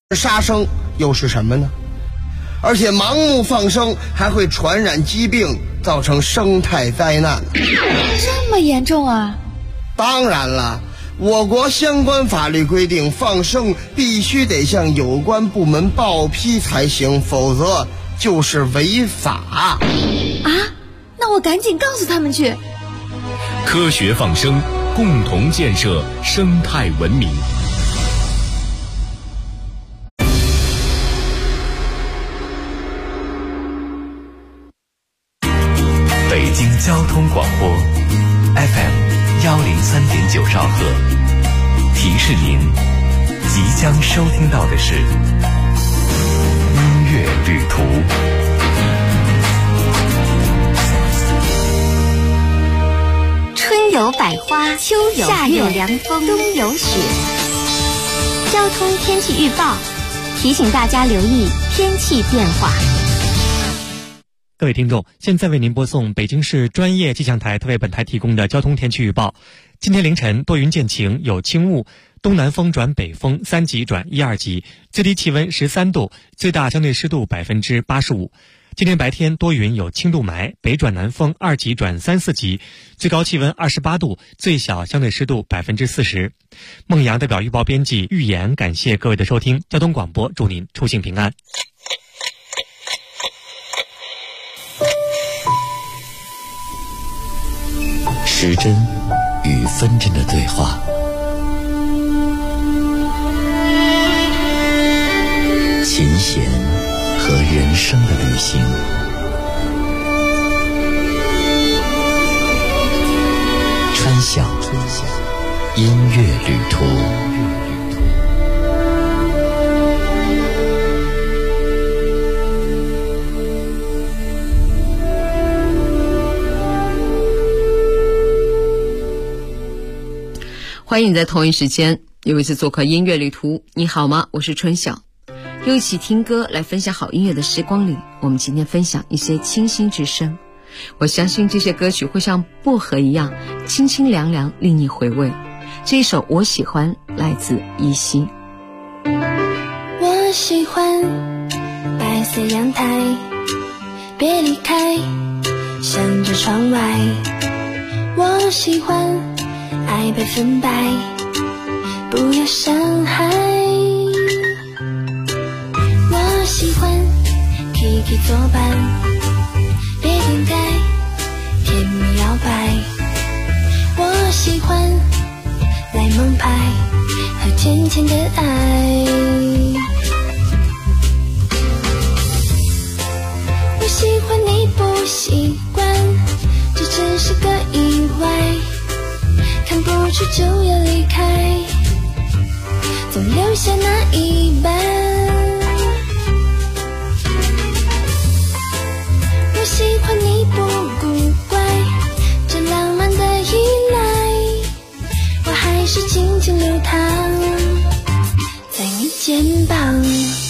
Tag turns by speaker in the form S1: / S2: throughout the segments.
S1: 杀生又是什么呢？而且盲目放生还会传染疾病，造成生态灾难。
S2: 这么严重啊？
S1: 当然了，我国相关法律规定，放生必须得向有关部门报批才行，否则就是违法。
S2: 啊？那我赶紧告诉他们去。
S3: 科学放生，共同建设生态文明。北京交通广播 FM103.9兆赫，提示您即将收听到的是音乐旅途。
S4: 春有百花，秋有夏有凉风，冬有雪。交通天气预报提醒大家留意天气变化。
S5: 各位听众，现在为您播送北京市专业气象台特为本台提供的交通天气预报。今天凌晨多云见晴，有轻雾，东南风转北风3级转1、2级，最低气温13度，最大相对湿度85%。今天白天多云有轻度霾，北转南风2级转3、4级，最高气温28度，最小相对湿度40%。孟阳代表预报编辑预言，感谢各位的收听。交通广播祝您出行平安。
S3: 时针与分针的对话，琴弦和人生的旅行，川响音乐旅途。
S6: 欢迎你在同一时间又一次做客音乐旅途。你好吗？我是春晓，又一起听歌来分享好音乐的时光里，我们今天分享一些清新之声。我相信这些歌曲会像薄荷一样清清凉凉，令你回味。这一首我喜欢来自依稀。
S7: 我喜欢白色阳台，别离开，向着窗外。我喜欢爱被分白，不要伤害。我喜欢 Kiki 作伴，别点开，甜蜜摇摆。我喜欢来蒙牌和浅浅的爱。我喜欢你不习惯，这只是个意外，看不出就要离开，总留下那一半。我喜欢你不古怪，这浪漫的依赖，我还是静静流淌在你肩膀。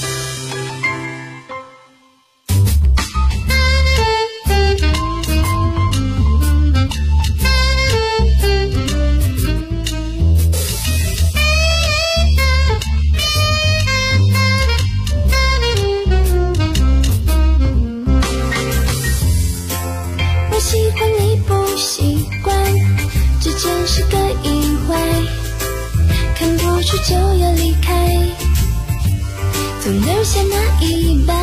S7: 就要离开，总留下那一半。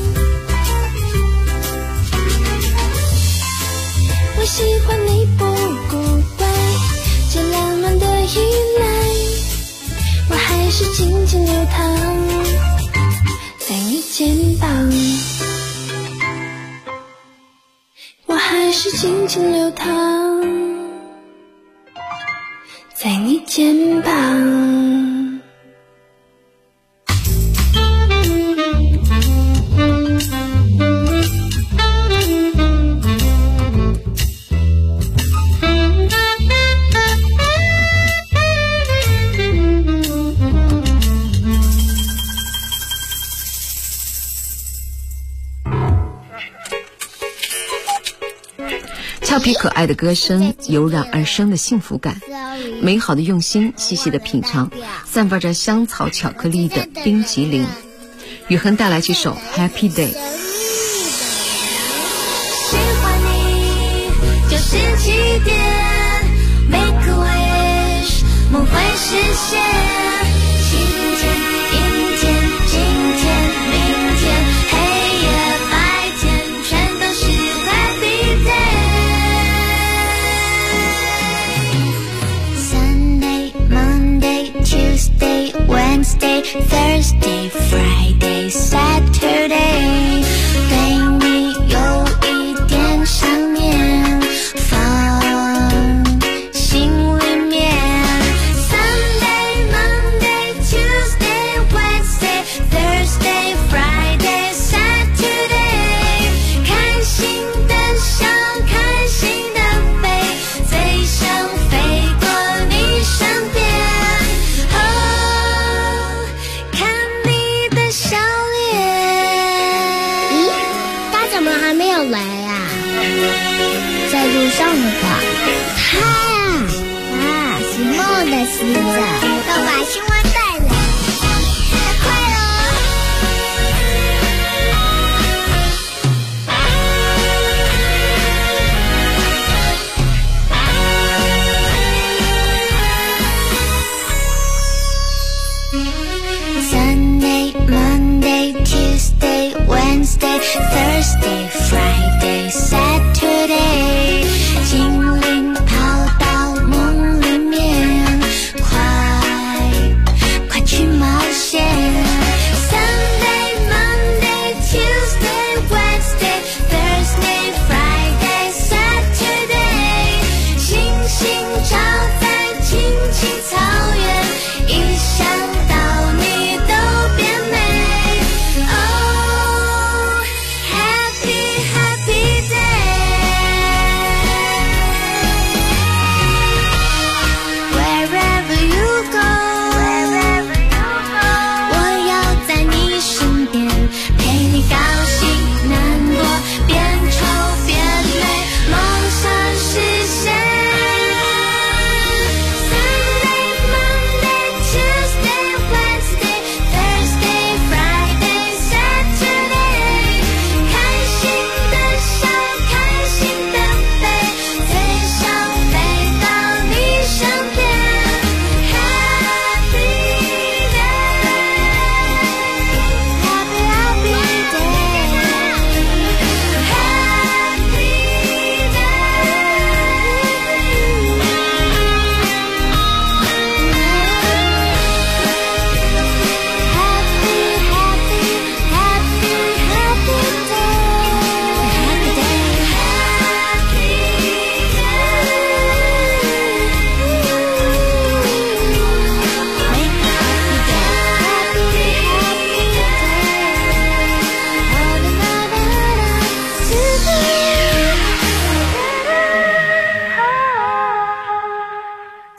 S7: 我喜欢你不古怪，这浪漫的依赖，我还是静静流淌在你肩膀。我还是静静流淌在你肩膀。
S6: 俏皮可爱的歌声，油然而生的幸福感， 美好的用心，细细的品尝散发着香草巧克力的冰淇淋。雨恒带来这首 Happy Day。
S7: 喜欢你就是起点， Make a wish 梦会实现，晴天阴天今天明天黑夜白天全都是 Happy Day。 Sunday Monday Tuesday Wednesday Thursday Friday Saturday， 对你有一点想念放心里面。 Sunday Monday Tuesday Wednesday Thursday Friday Saturday， 开心的笑开心的飞，最想飞过你身边。哦，看你的笑脸。
S8: 咦，他怎么还没有来呀？在路上了吧？他呀，是梦的使者，要把新闻带来，快哦！Sunday Monday Tuesday Wednesday Thursday Friday Saturday， 精灵跑到梦里面，快去冒险。 Sunday Monday Tuesday Wednesday Thursday Friday Saturday， 星星照在青青草原，一想到你都变美。 Oh Happy Happy Day， Wherever you go， 我要在你身边，陪你高兴难过，变丑变美，梦想实现。 Sunday Monday Tuesday Wednesday Thursday Friday Saturday， 开心的笑开心的飞，最想飞到你身边。 Happy Day，Happy Happy Day。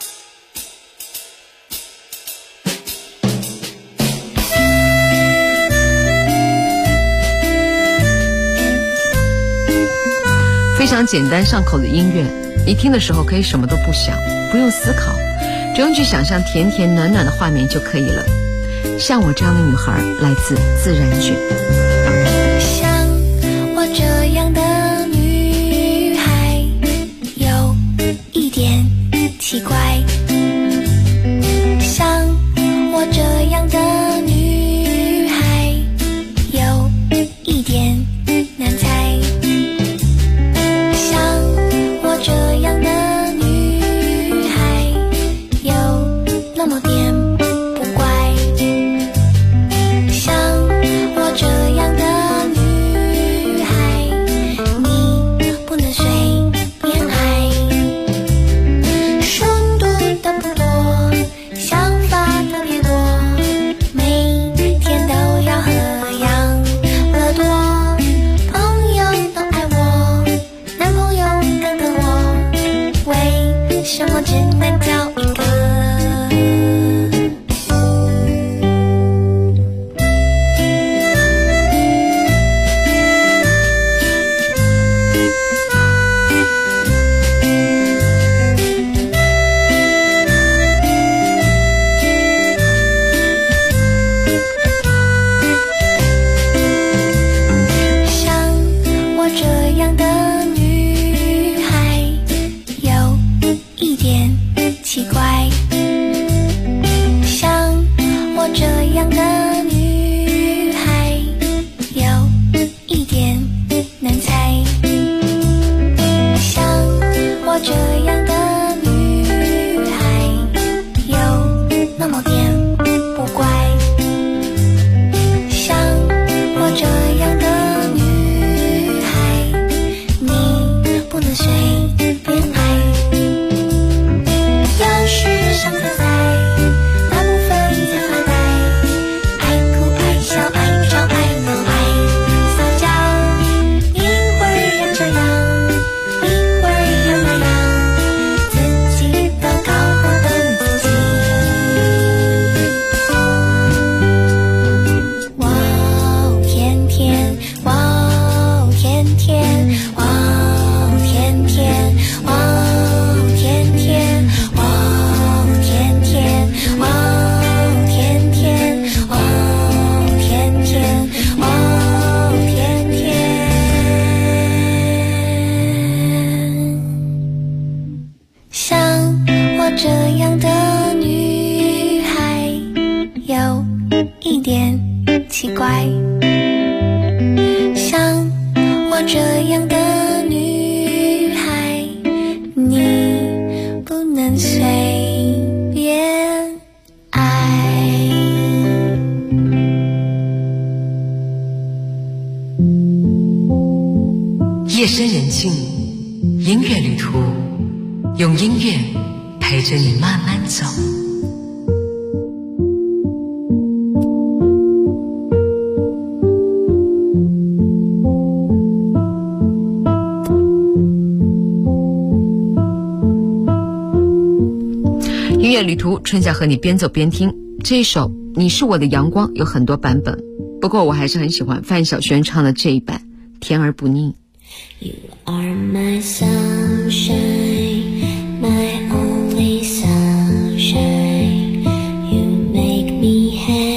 S6: 非常简单上口的音乐，你听的时候可以什么都不想，不用思考，只用去想象甜甜暖暖的画面就可以了。像我这样的女孩，来自自然卷。
S7: 像我这样的女孩，有一点奇怪。像我这样的女孩，有一点难猜。像我这样的女孩，有那么点不乖。像我这样奇怪，像我这样的女孩，你不能随便爱。
S6: 夜深人静，音乐旅途，用音乐陪着你慢慢走。音乐旅途，春夏和你边走边听。这一首《你是我的阳光》有很多版本，不过我还是很喜欢范晓萱唱的这一版，甜而不腻。
S7: You are my sunshine, my only sunshine. You make me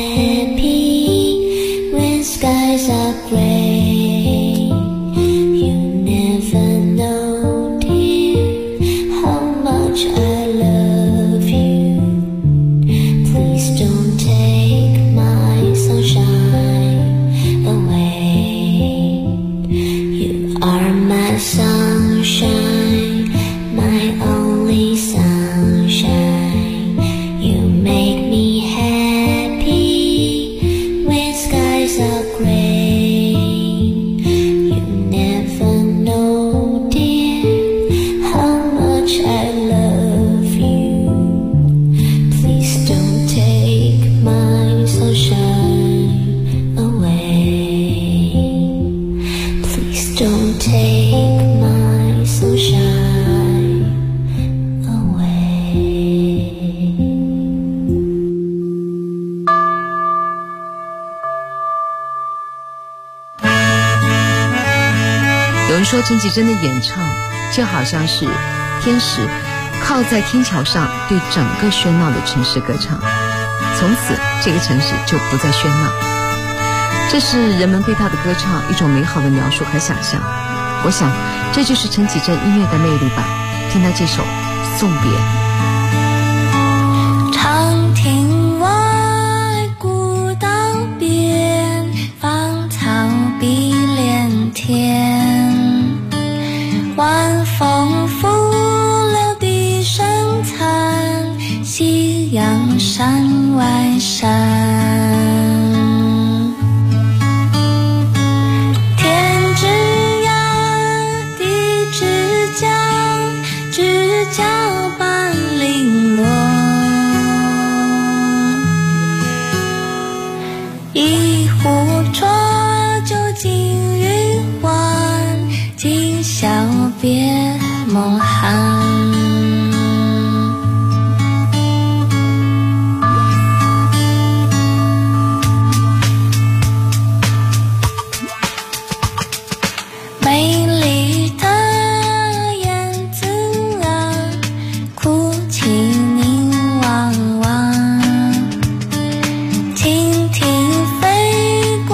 S7: happy when skies are gray. You never know, dear, how much I love you. Please don't take my sunshine away. You are my sunshine, my only sunshine. You make me happy when skies are gray. You never know, dear, how much I love you. Please don't take my sunshine away. Please don't take my sunshine away.
S6: 有人说陈绮贞的演唱就好像是天使靠在天桥上对整个喧闹的城市歌唱，从此这个城市就不再喧闹。这是人们对她的歌唱一种美好的描述和想象。我想这就是陈绮贞音乐的魅力吧。听她这首《送别》。
S7: 长亭外，古道边，芳草碧连天。晚风拂柳笛声残，夕阳山外山。天之涯，地之角，知交半零落。一壶浊酒尽余欢，今宵别梦寒。美丽的燕子啊，哭泣凝望望，蜻蜓飞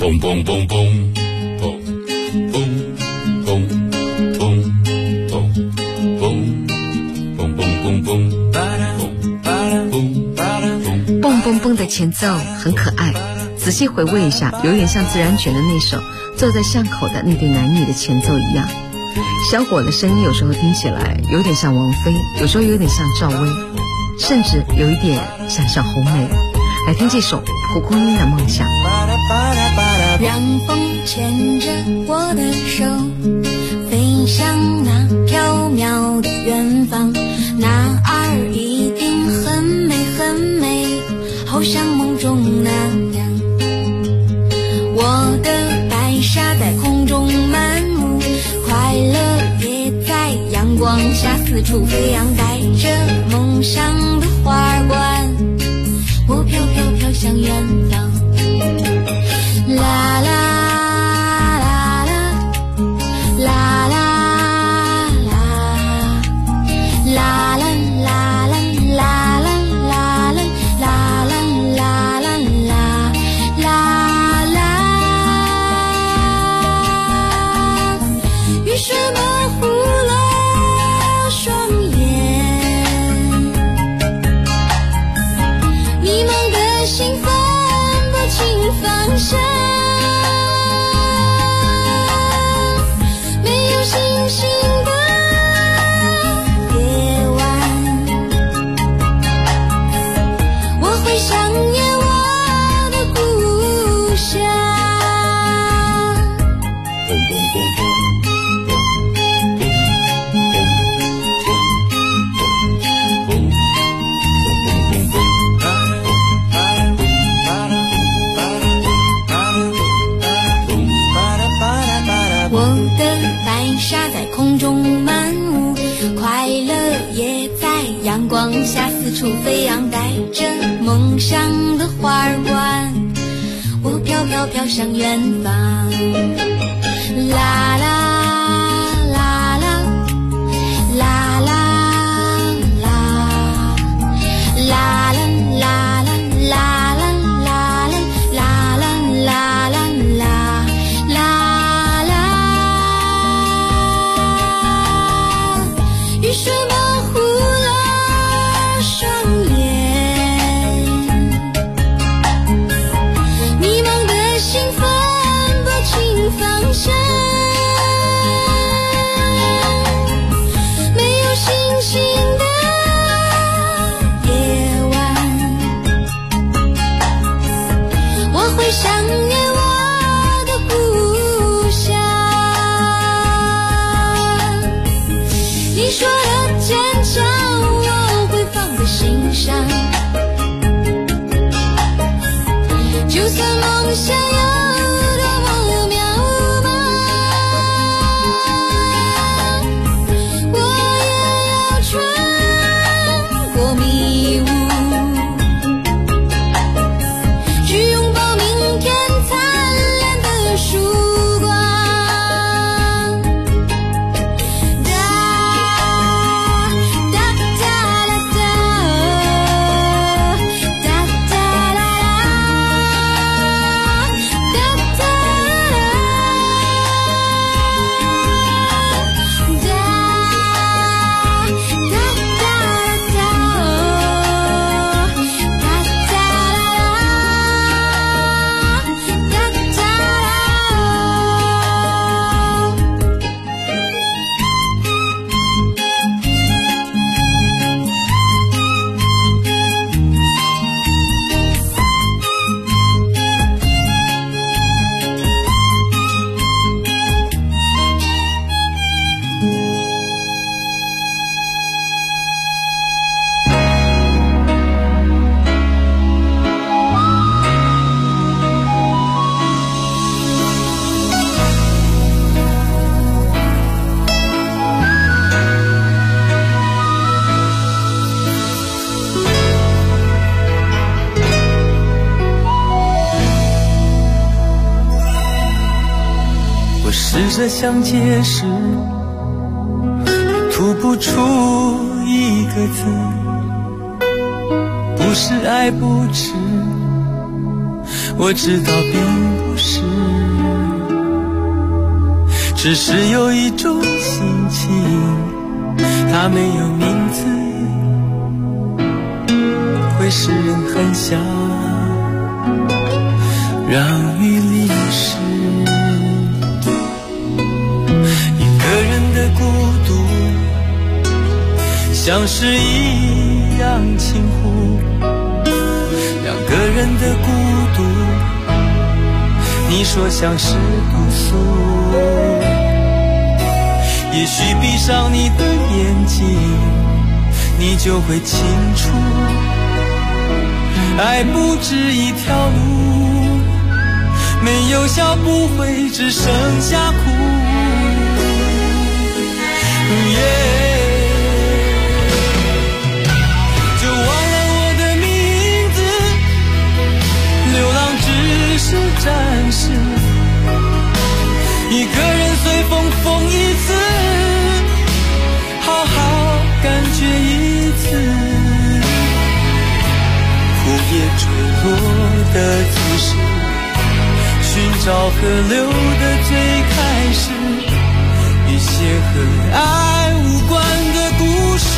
S3: 嘣嘣嘣嘣嘣嘣嘣嘣嘣嘣嘣嘣
S6: 蹦蹦蹦的前奏很可爱，仔细回味一下，有点像自然卷的那首《坐在巷口的那对男女》的前奏一样。小伙的声音有时候听起来有点像王菲，有时候有点像赵薇，甚至有一点像小红梅。来听这首蒲公英的梦想。
S7: 让风牵着我的手，飞向那缥缈的远方，那儿一定很美很美，好像梦中那样。我的白纱在空中漫舞，快乐也在阳光下四处飞扬，带着梦想的花冠，我飘飘飘向远方。啦啦啦啦啦啦啦啦啦啦啦啦啦啦啦啦啦，雨水模糊了双眼，迷茫的心分不清方向，没有星星的夜晚，我会想念我的故乡。我的白纱在空中漫舞，快乐也在阳光下四处飞扬，带着梦想的花冠，我飘飘飘向远方。啦啦啦啦啦啦啦啦啦啦啦啦啦啦啦啦，雨水模糊了双眼，迷茫的心分不清方向，没有星星的夜晚，我会想念我的故乡。你说的坚强我会放在心上，就算梦想有多么渺茫，我也要穿过迷雾，去拥抱明天灿烂的曙光。
S9: 试着想解释，吐不出一个字，不是爱不值，我知道并不是。 只是有一种心情，它没有名字，会使人很想让雨淋湿。一个人的孤独像是一样轻忽，两个人的孤独你说像是毒素。也许闭上你的眼睛，你就会清楚，爱不止一条路，没有笑不会只剩下哭。就忘了我的名字，流浪只是暂时，一个人随风风一次，好好感觉一次。枯叶坠落的姿势，寻找河流的最开始，一些和爱无关的故事。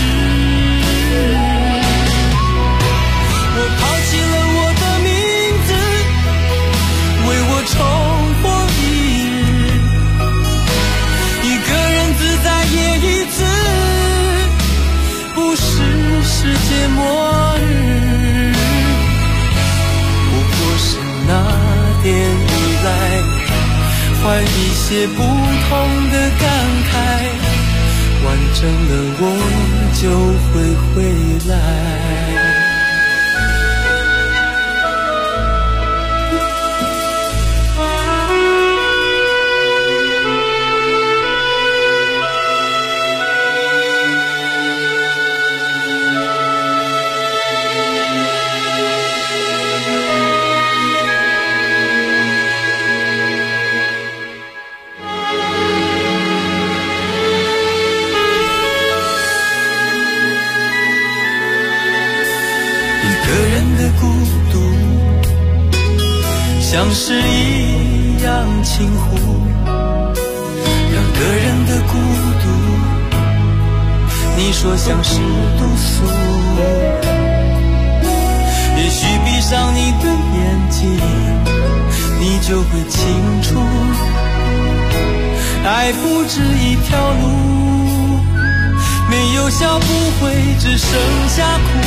S9: 我抛弃了我的名字，为我重活一日，一个人自在也一次，不是世界末日，不过是那点依赖换一些不同的感慨，完整了我就会回来。像是一样轻忽，两个人的孤独，你说像是毒素。也许闭上你的眼睛，你就会清楚，爱不止一条路，没有笑不会只剩下哭。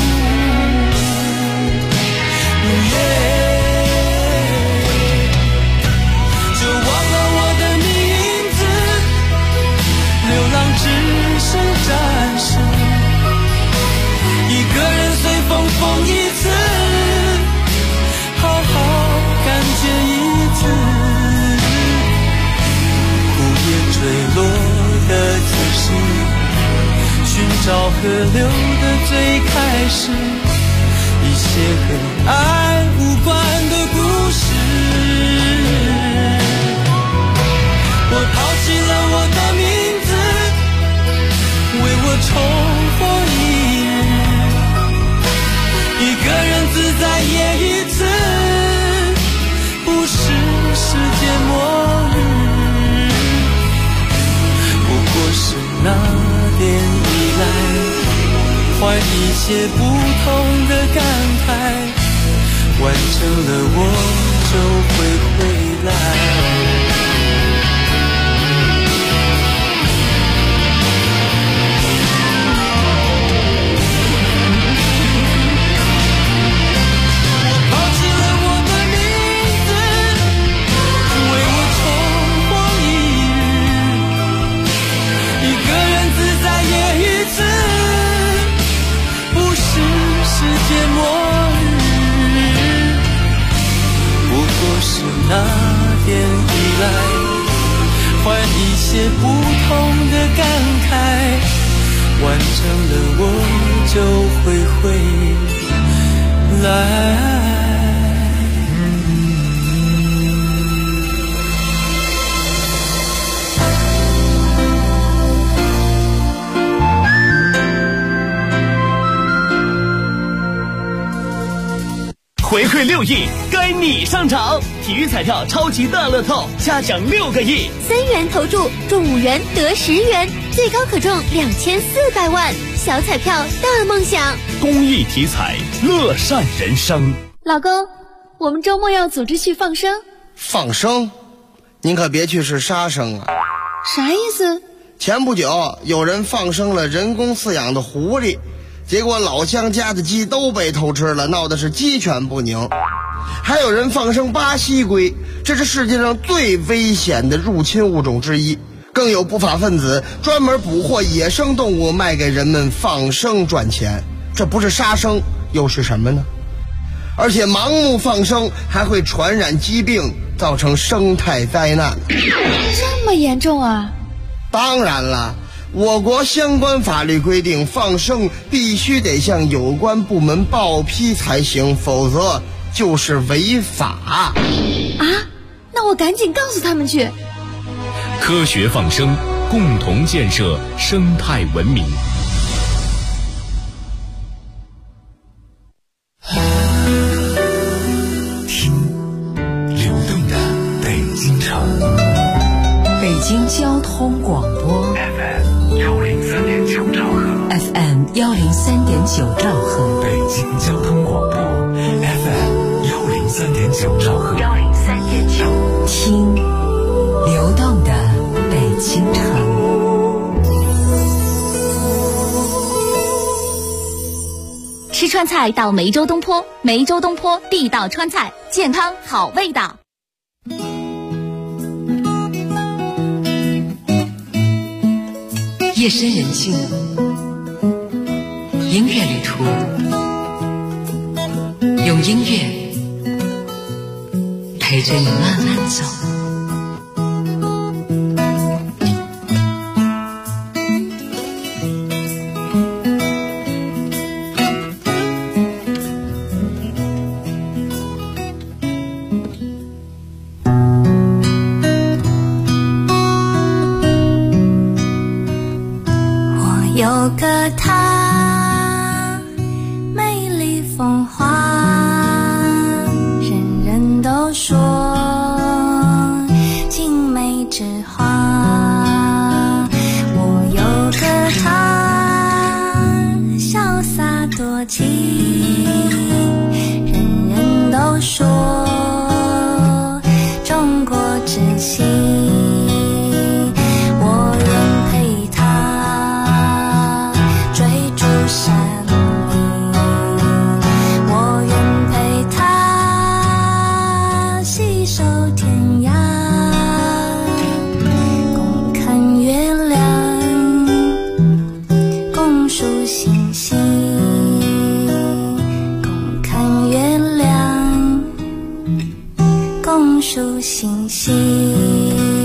S9: 只是暂时，一个人随风风一次，好好感觉一次。枯叶坠落的姿势，寻找河流的最开始，一些和爱无关的故事。我抛弃了我的名字，为我重活一日，一个人自在也一次，不是世界末日，不过是那点依赖换一些不同的感慨，完成了我就会回来。那点依赖换一些不同的感慨，完成了我就会回来。
S10: 回馈6亿，该你上场！体育彩票超级大乐透，下奖6个亿
S2: ，3元投注中5元得10元，最高可中2400万。小彩票大梦想，
S10: 公益体彩，乐善人生。
S2: 老公，我们周末要组织去放生。
S1: 放生？您可别去是杀生啊！
S2: 啥意思？
S1: 前不久有人放生了人工饲养的狐狸，结果老乡家的鸡都被偷吃了，闹的是鸡犬不宁。还有人放生巴西龟，这是世界上最危险的入侵物种之一。更有不法分子专门捕获野生动物卖给人们放生赚钱，这不是杀生又是什么呢？而且盲目放生还会传染疾病，造成生态灾难。
S2: 这么严重啊？
S1: 当然了，我国相关法律规定，放生必须得向有关部门报批才行，否则就是违法。
S2: 啊？那我赶紧告诉他们去。
S3: 科学放生，共同建设生态文明。
S11: 听流动的北京城，
S6: 北京交通广播
S11: FM 103.9兆赫
S6: FM 103.9兆赫，
S11: 北京交通广播 FM 103.9兆赫
S6: 103.9，听流动的北京城。
S2: 吃川菜到梅州东坡，梅州东坡地道川菜，健康好味道。
S6: 夜深人静，音乐旅途，用音乐陪着你慢慢走。
S7: 有个她，美丽风华，人人都说青梅之花。我有个她，潇洒多情，人人都说中国之星。星星。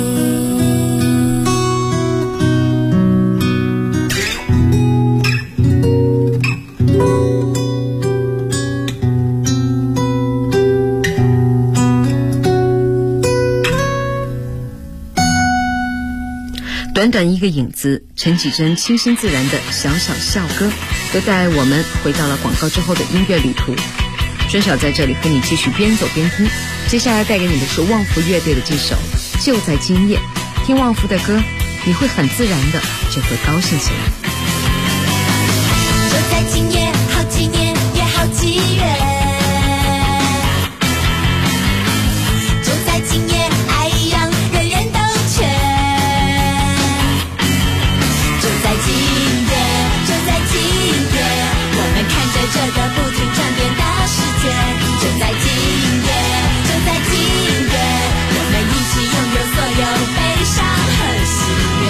S6: 短短一个影子，陈绮贞清新自然的小小校歌，都带我们回到了广告之后的音乐旅途。春晓在这里和你继续边走边听，接下来带给你的是旺福乐队的这首《就在今夜》。听旺福的歌，你会很自然的就会高兴起来。
S7: 就在今夜，好几年也好几月，就在今夜，爱让人人都缺。就在今夜，就在今夜，我们看着这个不停转变的世界。就在今夜，就在今夜，我们一起拥有所有悲伤和喜悦。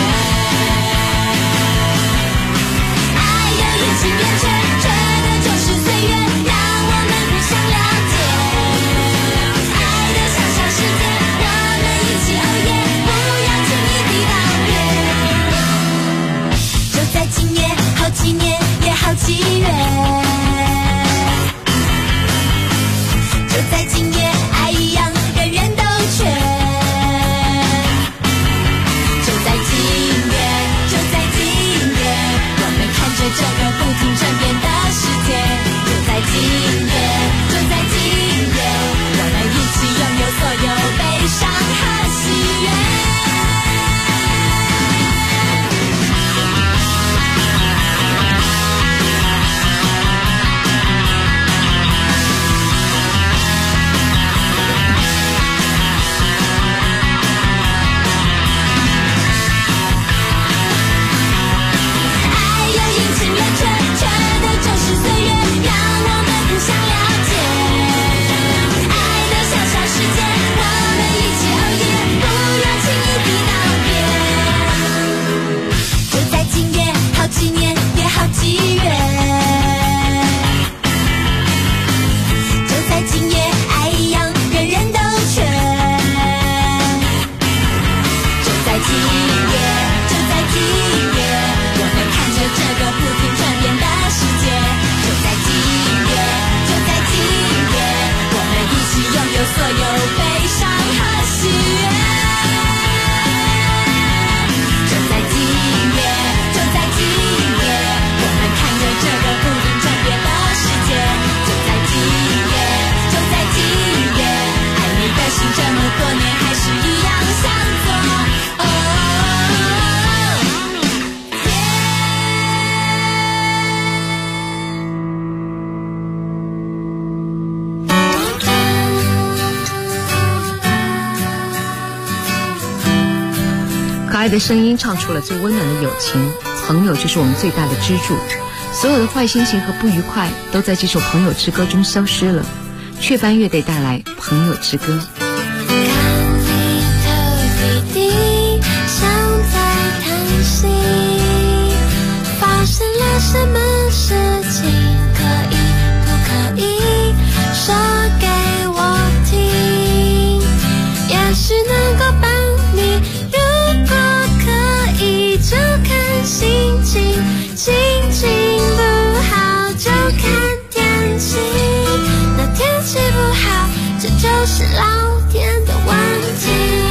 S7: 爱要越近越缺，缺的就是岁月，让我们
S6: 爱的声音唱出了最温暖的友情，朋友就是我们最大的支柱。所有的坏心情和不愉快都在这首《朋友之歌》中消失了。雀斑乐队带来《朋友之歌》。
S7: 发生了什么事情，可以不可以说给我听？也许能够帮你，如果可以就看心情，心情不好就看天气。那天气不好，这就是老天的问题。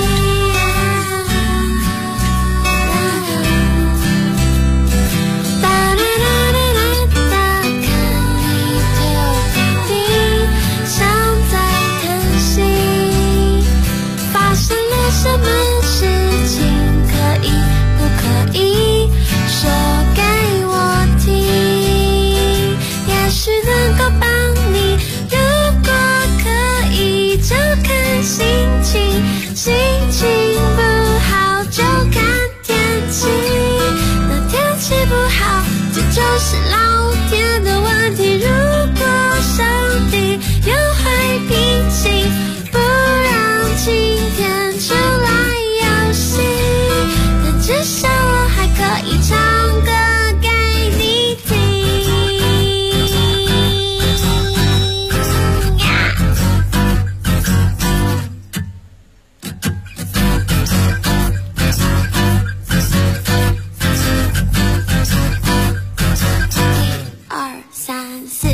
S7: 什么事情可以不可以说给我听？也许能够帮你，如果可以就看心情，心情不好就看天气。那天气不好，这就是老天的问题。如果上帝又会脾气，不让晴天出来游戏，但至少我还可以唱歌给你听。1、2、3、4。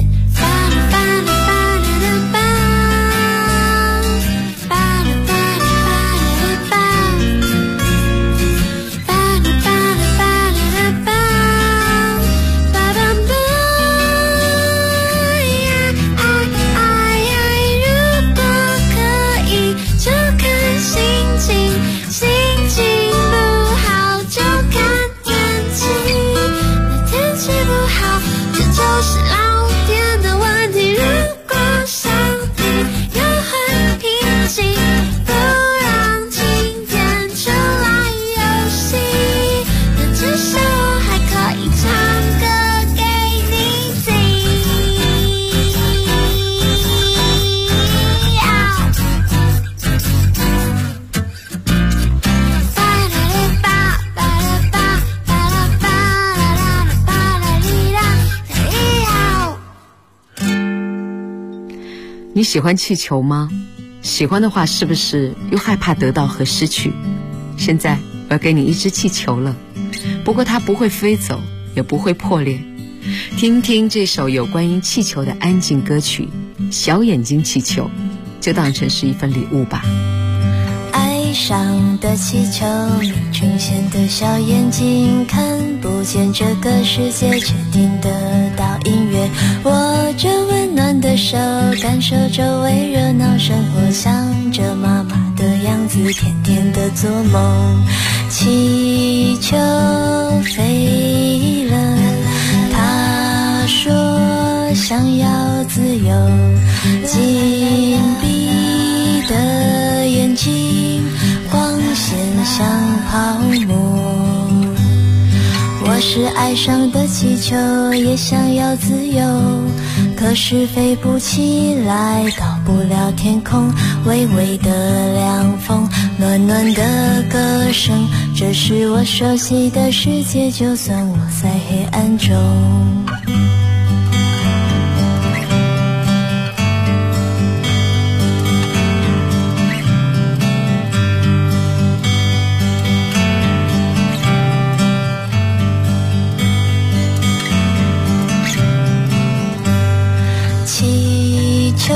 S6: 你喜欢气球吗？喜欢的话，是不是又害怕得到和失去？现在我要给你一只气球了，不过它不会飞走，也不会破裂。听听这首有关于气球的安静歌曲《小眼睛气球》，就当成是一份礼物吧。
S7: 爱上的气球，你呈现的小眼睛，看不见这个世界，却听得到音乐。握着温暖的手，感受周围热闹生活，想着妈妈的样子，甜甜的做梦。气球飞了，他说想要自由，紧闭的眼睛，光线像泡沫。我是爱上的气球，也想要自由，可是飞不起来，到不了天空。微微的凉风，暖暖的歌声，这是我熟悉的世界，就算我在黑暗中。气球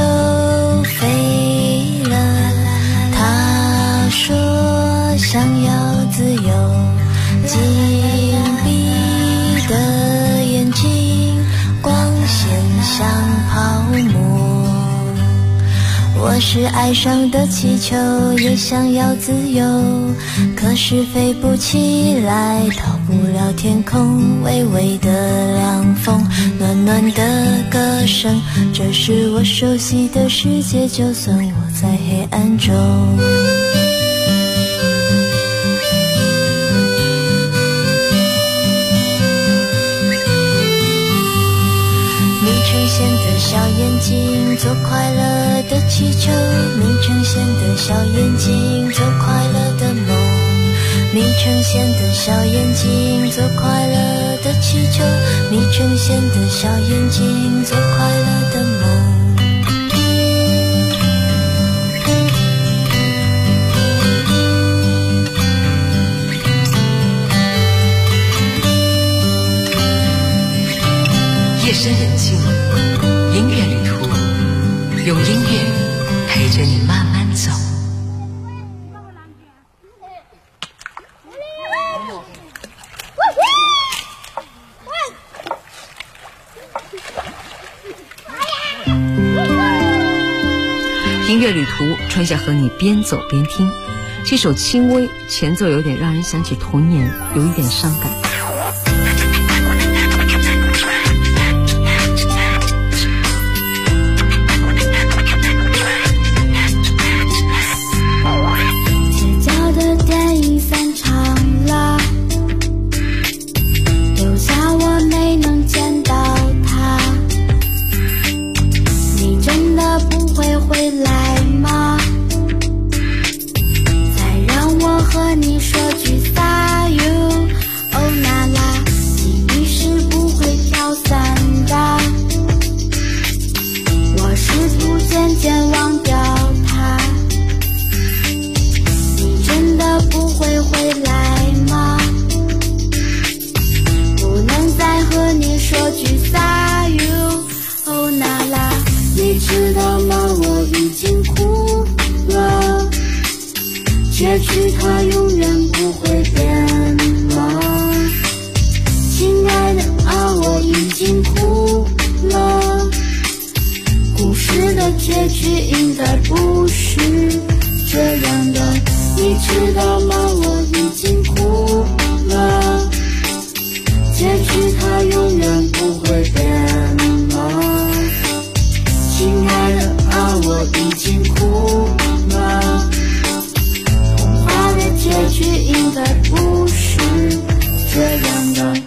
S7: 飞了，他说想要自由，紧闭的眼睛，光线像泡沫。我是爱上的气球，也想要自由，可是飞不起来，到不了天空。微微的凉风，暖暖的歌声，这是我熟悉的世界，就算我在黑暗中。 小眼睛，做快乐的气球，你呈现的小眼睛，做快乐的梦。你呈现的小眼睛，做快乐的气球，你呈现的小眼睛，做快乐的梦。
S6: 夜深人静，音乐旅途，用音乐陪着你慢慢走。音乐旅途，春夏和你边走边听。这首轻微，前奏有点让人想起童年，有一点伤感。
S8: 结局它永远不会变吗？亲爱的啊，我已经哭了。故事的结局应该不是这样的，你知道吗？我已经哭了。结局它永远不会变吗？亲爱的啊，我已经哭了。结局应该不是这样的。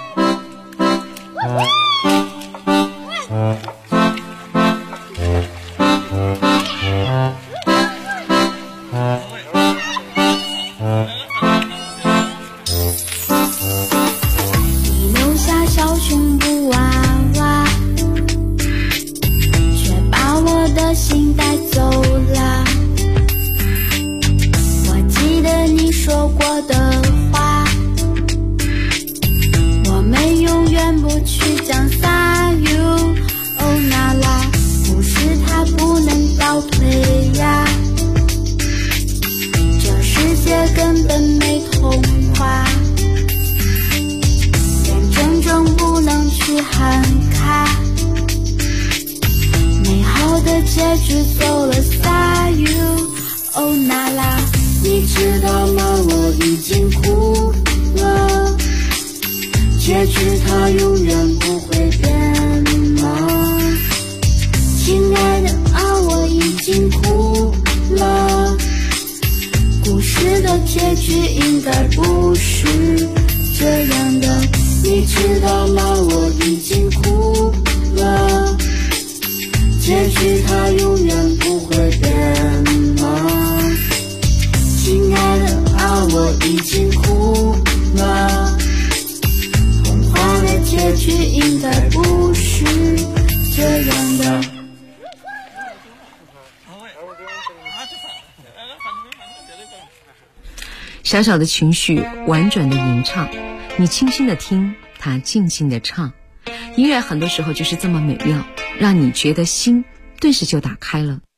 S8: 你留下小胸部娃娃，却把我的心带走了。你说过的话，我们永远不去讲撒 you 哦那拉，故事它不能倒退呀，这世界根本没童话，眼睁睁不能去喊卡，美好的结局走了撒 you 哦那拉。你知道吗？我已经哭了，结局它永远不会变吗？亲爱的啊，我已经哭了，故事的结局应该不是这样的，你知道吗？我已经哭了，结局它永远不会变吗？亲爱的啊，我已经哭了，童话的结局应该不是这样的。
S6: 小小的情绪，婉转的吟唱，你轻轻的听，它静静的唱。音乐很多时候就是这么美妙，让你觉得心顿时就打开了。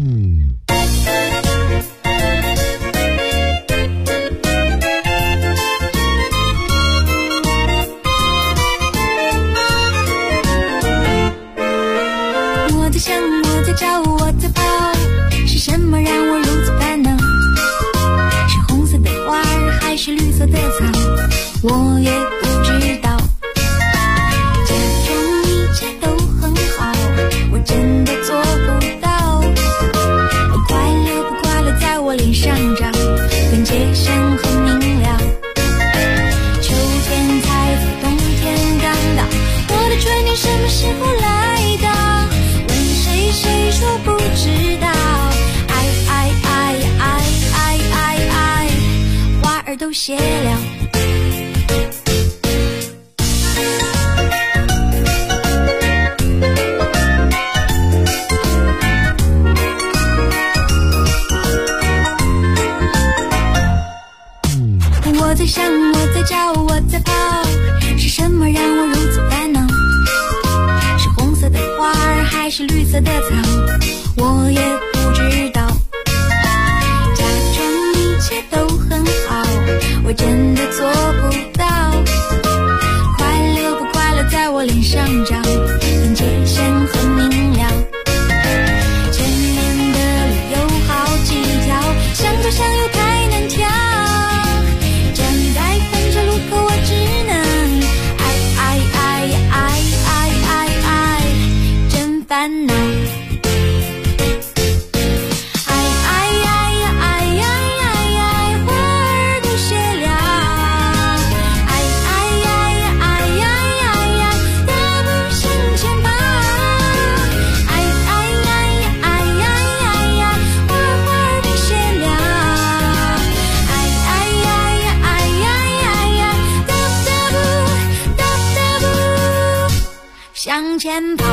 S7: 我在想，我在找，我在跑，是什么让我如此烦恼？是红色的花儿，还是绿色的草？我也不知道。假装一切都很好，我真的做不到。快乐不快乐在我脸上长，跟街上很明了。秋天才走，冬天刚到，我的春天什么时候来到？ 都谢了。我在想，我在找，我在跑，是什么让我如此烦恼？是红色的花儿还是绿色的草？我也不知道。假装一切都很好，我真的做不到。快乐不快乐在我脸上照，分界线很明了。前面的路有好几条，想左想右太难挑。烦恼，花儿都谢了，大步向前跑，花儿都谢了，大步向前跑。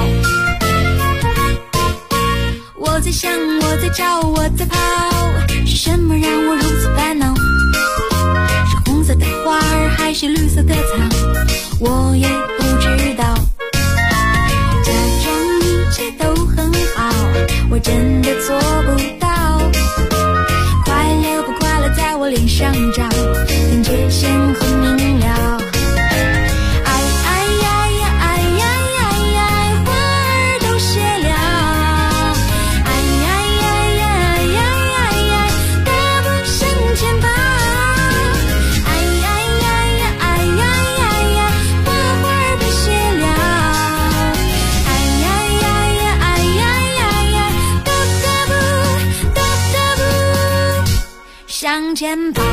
S7: 我在想，我在找，我在跑，是什么让我如此烦恼？是红色的花儿还是绿色的草？我也不知道。假装一切都很好，我真的做不到。快乐不快乐在我脸上照，分界线很明了。向前跑。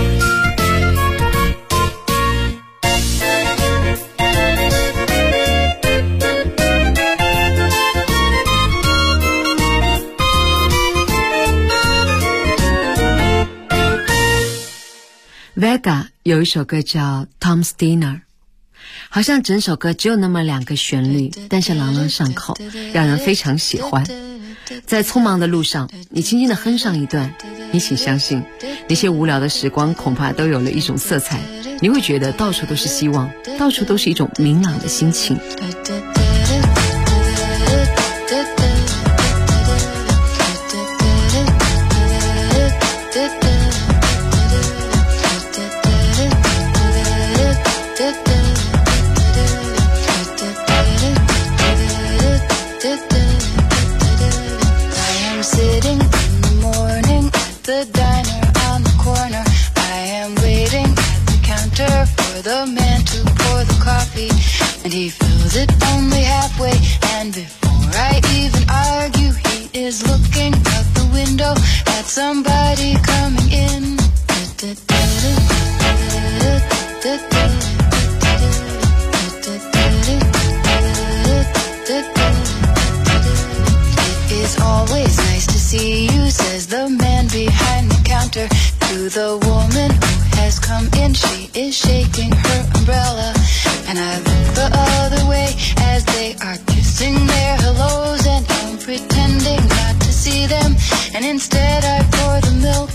S6: Vega 有一首歌叫 Tom's Dinner， 好像整首歌只有那么2个旋律，但是朗朗上口，让人非常喜欢。在匆忙的路上，你轻轻地哼上一段，你请相信，那些无聊的时光恐怕都有了一种色彩，你会觉得到处都是希望，到处都是一种明朗的心情。
S12: The diner on the corner, I am waiting at the counter for the man to pour the coffee, and he fills it only halfway, and before I even argue, he is looking out the window at somebody coming in. It is always nice to see you, says the man behind the counter to the woman who has come in. She is shaking her umbrella, and I look the other way as they are kissing their hellos, and I'm pretending not to see them, and instead I pour the milk.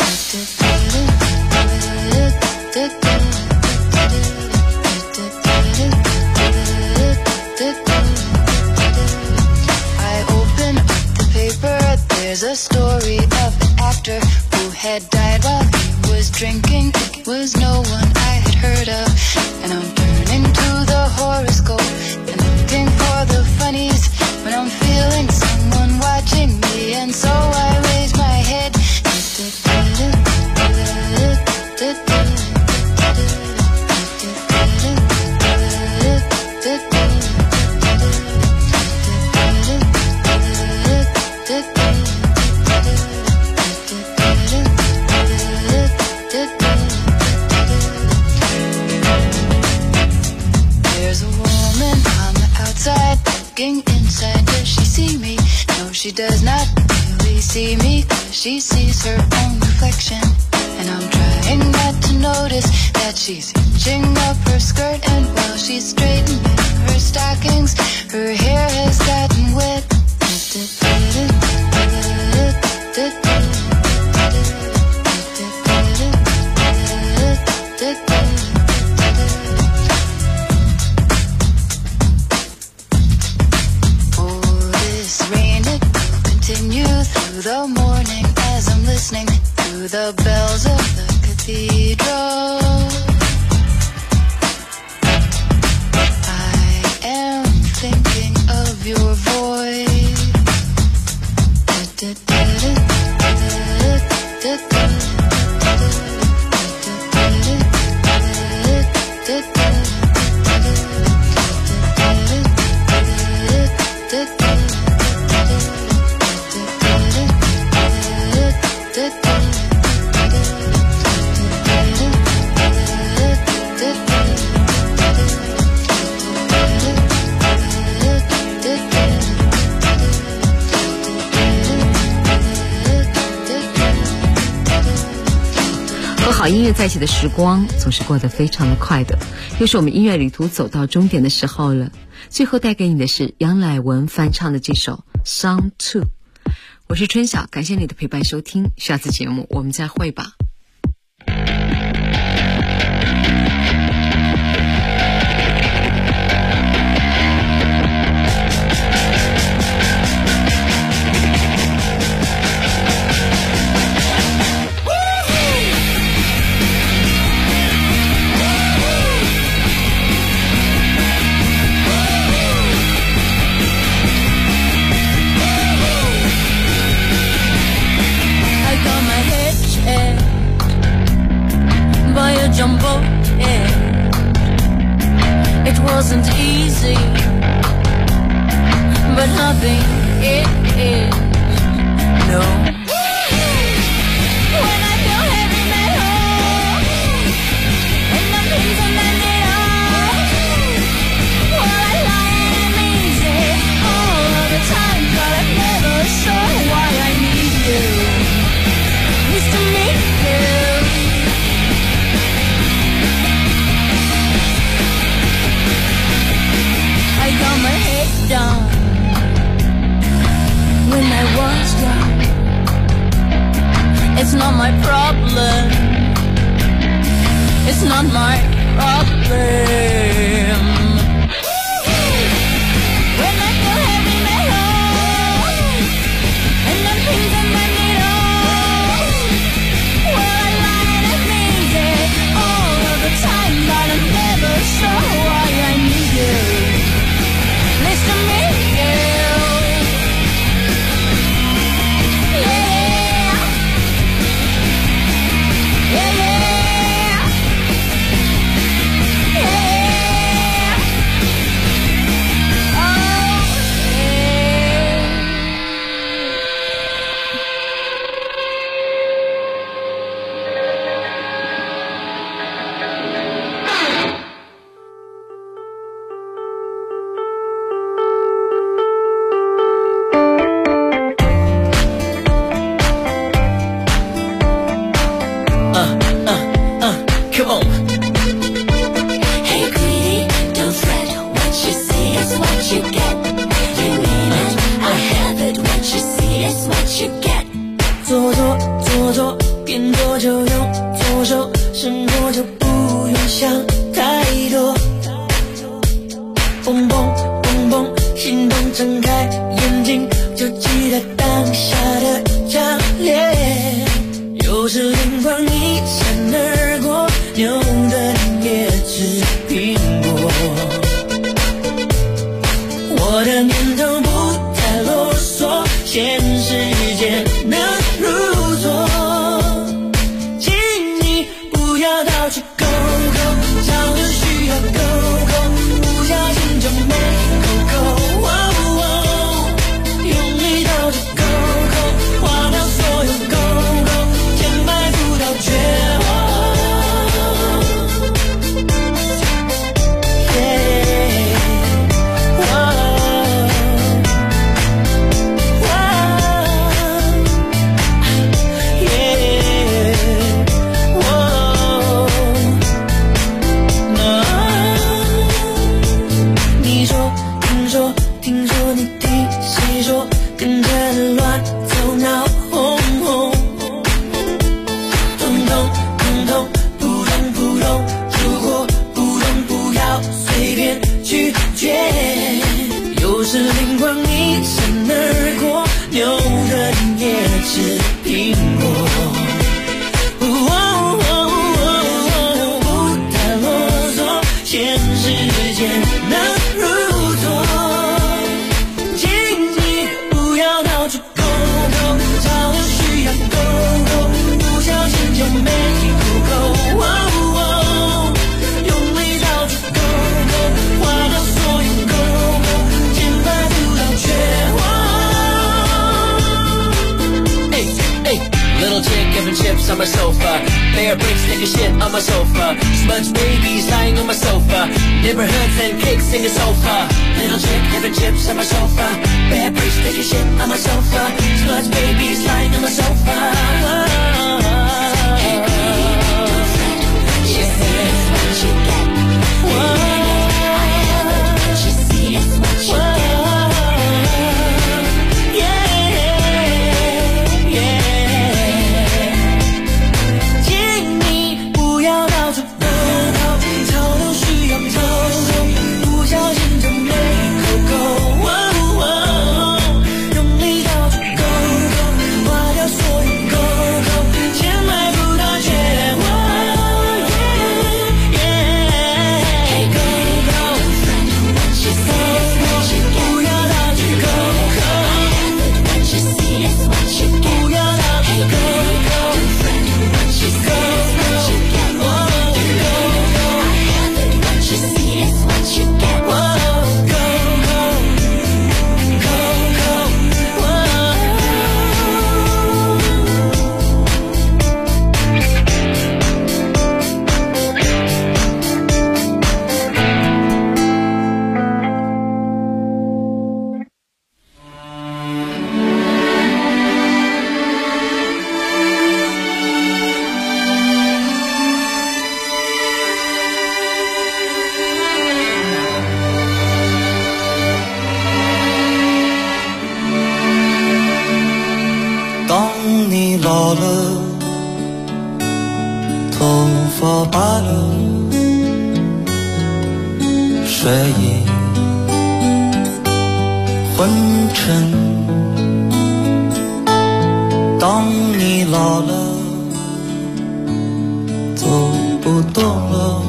S12: I open up the paper, there's a story of an actor who had died while he was drinking. It was no one I had heard of, and I'm turning to the horoscope and looking for the funnies when I'm feeling someone watching me, and so I raise my head. There's a woman on the outside looking inside. Does she see me? No, she does not really see me, 'cause she sees her own reflection. And I'm trying not to notice She's hitching up her skirt, and while she's straightening her stockings, her hair has gotten wet. Oh, this rain, it will continue through the morning as I'm listening to the bells of the cathedral. I am thinking of your voice.
S6: 和好音乐在一起的时光总是过得非常的快的，又是我们音乐旅途走到终点的时候了。最后带给你的是杨乃文翻唱的这首 Song 2。 我是春晓，感谢你的陪伴收听，下次节目我们再会吧。
S9: Jumbo, yeah. It wasn't easy, but nothing it is, no. When I feel heavy metal and I'm losing my needle, while I lie and I'm easy all of the time, but I'm never sure why I need you, used to need you. I got my head down when I was young. It's not my problem. It's not my problem. When I feel heavy metal and I'm freezing my needle, well I lie and I'm easy all of the time, but I'm never sure why I need you. Nice to meet you. Yeah. Yeah, yeah. Yeah. Oh, yeah. Come on.
S13: Hey, greedy, don't fret. What you see is what you get. You mean it, I have it. What you see is what you get.
S9: 做做变多就用左手，生活就不用想太多。蹦蹦蹦蹦，心动睁开眼睛，就记得当下的强烈。有时灵光一闪而过，牛的脸也吃苹果。我的念头不太啰嗦，现实间能入座。请你不要到处勾勾，找的需要勾勾，不小心就没勾勾。用力到处勾勾，划掉所有勾勾，填埋不到绝望。 Bear bricks, take a shit on my sofa. Smudge babies lying on my sofa. Neighborhoods and cakes in the sofa. Little chick having chips on my sofa. Bear bricks, take a shit on my sofa. Smudge babies lying on my sofa. Hey, don't fret. What you see is what you get. I have it. What you see is what you get.
S14: 老了，头发白了，睡意昏沉。当你老了，走不动了，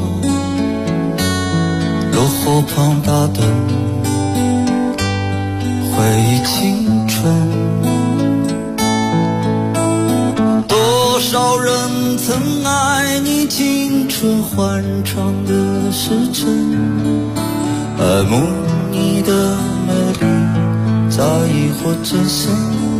S14: 路后旁打盹，回忆青春。多少人曾爱你青春欢畅的时辰，爱慕你的美丽，在意或真心。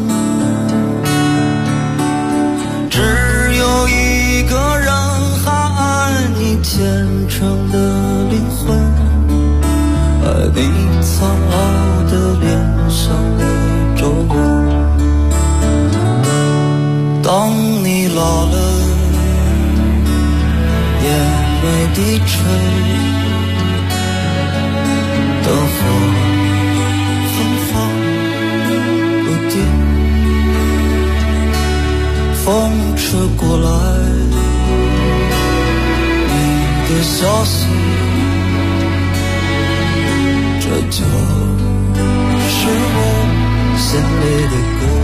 S14: 只有一个人还爱你虔诚的灵魂，爱你苍老的脸上的皱纹。当你老了，眼眉低垂，灯火昏黄不定，风吹过来，你的消息，这就是我心里的歌。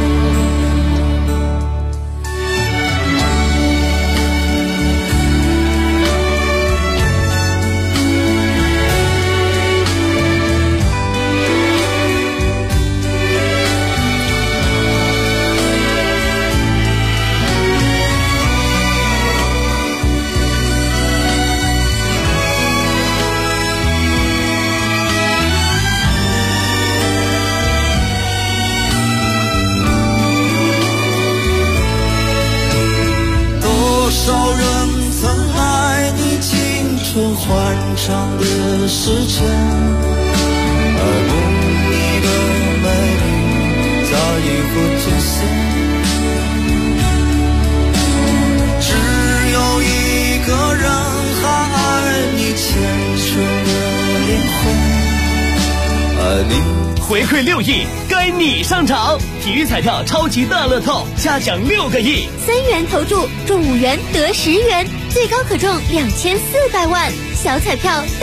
S14: 欢畅的时辰，爱慕你的美丽，在意或真心。只有一个人还爱你虔诚的灵魂，爱你。
S10: 回馈6亿，该你上场！体育彩票超级大乐透，嘉奖6个亿
S2: ，3元投注中5元得10元，最高可中2400万，小彩票。